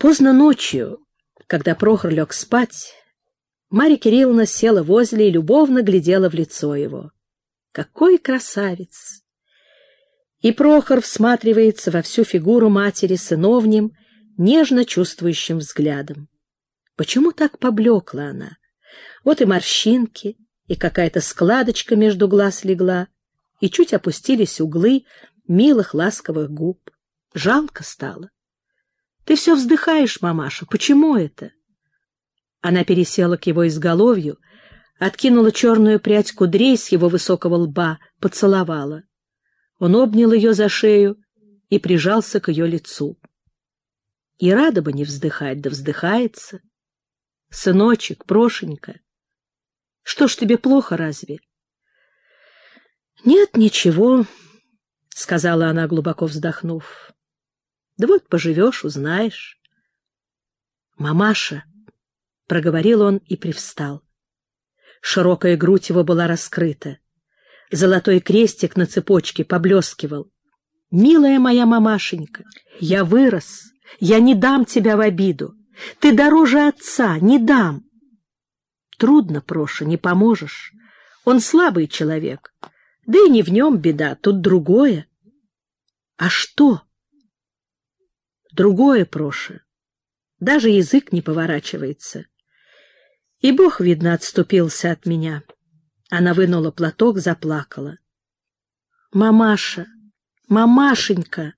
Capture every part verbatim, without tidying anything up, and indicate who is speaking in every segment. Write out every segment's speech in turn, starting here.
Speaker 1: Поздно ночью, когда Прохор лег спать, Марья Кирилловна села возле и любовно глядела в лицо его. Какой красавец! И Прохор всматривается во всю фигуру матери сыновним, нежно чувствующим взглядом. Почему так поблекла она? Вот и морщинки, и какая-то складочка между глаз легла, и чуть опустились углы милых ласковых губ. Жалко стало. Ты все вздыхаешь, мамаша, почему это? Она пересела к его изголовью, откинула черную прядь кудрей с его высокого лба, поцеловала. Он обнял ее за шею и прижался к ее лицу. И рада бы не вздыхать, да вздыхается. Сыночек, Прошенька, что ж тебе плохо разве? Нет, ничего, — сказала она, глубоко вздохнув. Да вот поживешь, узнаешь. Мамаша, — проговорил он и привстал. Широкая грудь его была раскрыта. Золотой крестик на цепочке поблескивал. Милая моя мамашенька, я вырос, я не дам тебя в обиду. Ты дороже отца, не дам. Трудно, Проша, не поможешь. Он слабый человек. Да и не в нем беда, тут другое. А что? Другое, Проша. Даже язык не поворачивается. И Бог, видно, отступился от меня. Она вынула платок, заплакала. Мамаша, мамашенька.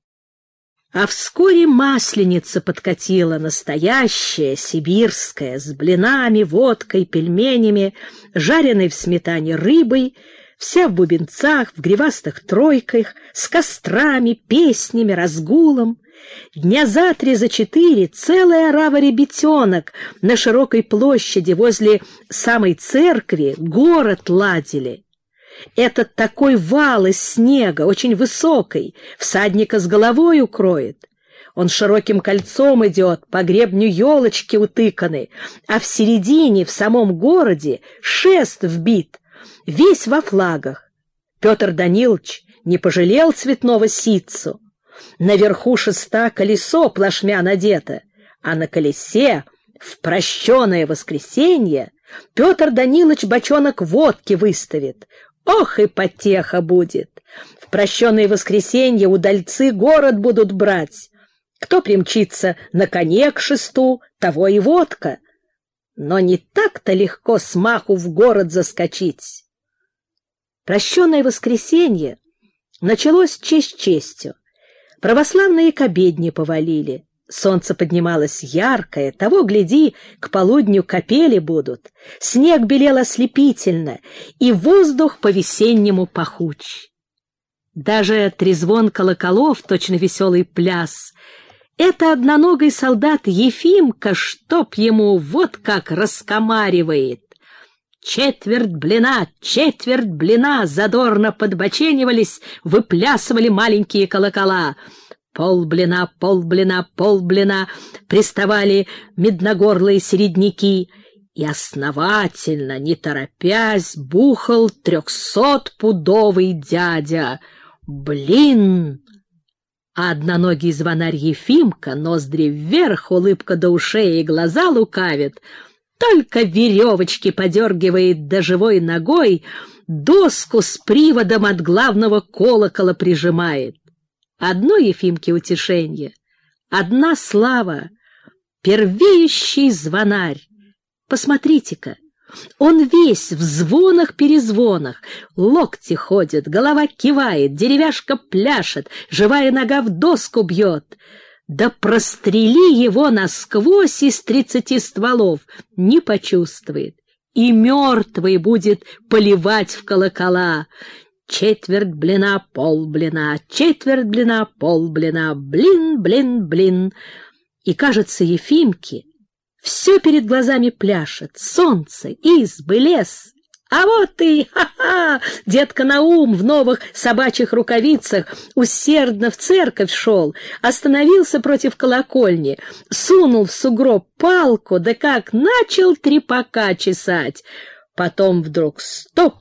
Speaker 1: А вскоре масленица подкатила, настоящая, сибирская, с блинами, водкой, пельменями, жареной в сметане рыбой, вся в бубенцах, в гривастых тройках, с кострами, песнями, разгулом. Дня за три, за четыре целая орава ребятенок на широкой площади возле самой церкви город ладили. Этот такой вал из снега, очень высокий, всадника с головой укроет. Он широким кольцом идет, по гребню елочки утыканы, а в середине, в самом городе, шест вбит, весь во флагах. Петр Данилович не пожалел цветного ситцу. Наверху шеста колесо плашмя надето, а на колесе в прощенное воскресенье Петр Данилович бочонок водки выставит. Ох, и потеха будет! В прощенное воскресенье удальцы город будут брать. Кто примчится на коне к шесту, того и водка. Но не так-то легко смаху в город заскочить. Прощенное воскресенье началось честь честью. Православные к обедне повалили. Солнце поднималось яркое, того, гляди, к полудню капели будут. Снег белел ослепительно, и воздух по-весеннему пахуч. Даже трезвон колоколов, точно веселый пляс, это одноногий солдат Ефимка, чтоб ему вот как раскомаривает. Четверть блина, четверть блина, задорно подбоченивались, выплясывали маленькие колокола. Полблина, полблина, полблина, приставали медногорлые середняки, и основательно, не торопясь, бухал трехсотпудовый дядя. Блин! А одноногий звонарь Ефимка, ноздри вверх, улыбка до ушей и глаза лукавит, только веревочки подергивает до живой ногой, доску с приводом от главного колокола прижимает. Одно Ефимке утешенье, одна слава, первеющий звонарь. Посмотрите-ка, он весь в звонах-перезвонах, локти ходят, голова кивает, деревяшка пляшет, живая нога в доску бьет. Да прострели его насквозь из тридцати стволов, не почувствует, и мертвый будет поливать в колокола. Четверть блина, полблина, четверть блина, полблина, блин, блин, блин. И, кажется, Ефимке все перед глазами пляшет: солнце, избы, лес. А вот и, ха-ха, детка Наум в новых собачьих рукавицах усердно в церковь шел, остановился против колокольни, сунул в сугроб палку, да как начал трепака чесать. Потом вдруг стоп,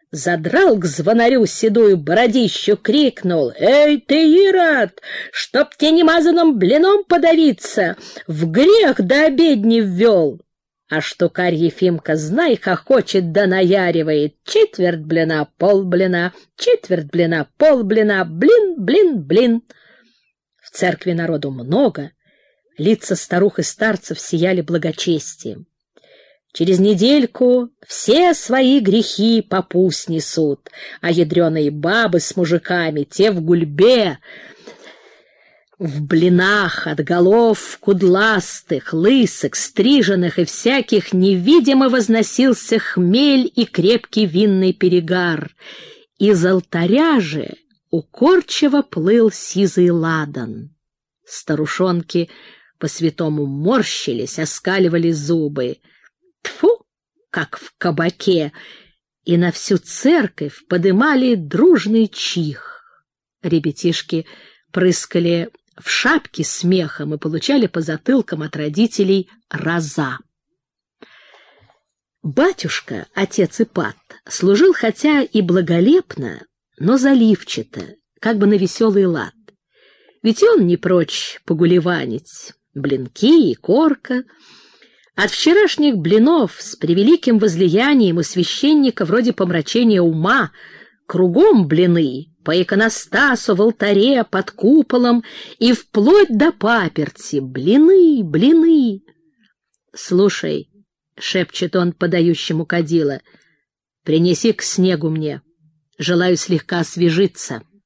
Speaker 1: задрал к звонарю седую бородищу, крикнул: «Эй ты, Ирод, чтоб тебе немазанным блином подавиться, в грех до обедни ввел!» А штукарь Ефимка, знай, хохочет да наяривает: четверть блина, пол блина, четверть блина, пол блина, блин, блин, блин. В церкви народу много, лица старух и старцев сияли благочестием. Через недельку все свои грехи попу снесут, а ядреные бабы с мужиками, те в гульбе, в блинах от голов кудластых, лысых, стриженных и всяких невидимо возносился хмель и крепкий винный перегар. Из алтаря же укорчиво плыл сизый ладан. Старушонки по-святому морщились, оскаливали зубы. Тьфу, как в кабаке! И на всю церковь подымали дружный чих. Ребятишки прыскали в шапки смехом и получали по затылкам от родителей раза. Батюшка, отец Ипат, служил хотя и благолепно, но заливчато, как бы на веселый лад. Ведь он не прочь погулеванить, блинки и корка. От вчерашних блинов с превеликим возлиянием у священника вроде помрачения ума кругом блины, по иконостасу, в алтаре, под куполом и вплоть до паперти. Блины, блины. «Слушай», — шепчет он подающему кадила, — «принеси к снегу мне. Желаю слегка освежиться».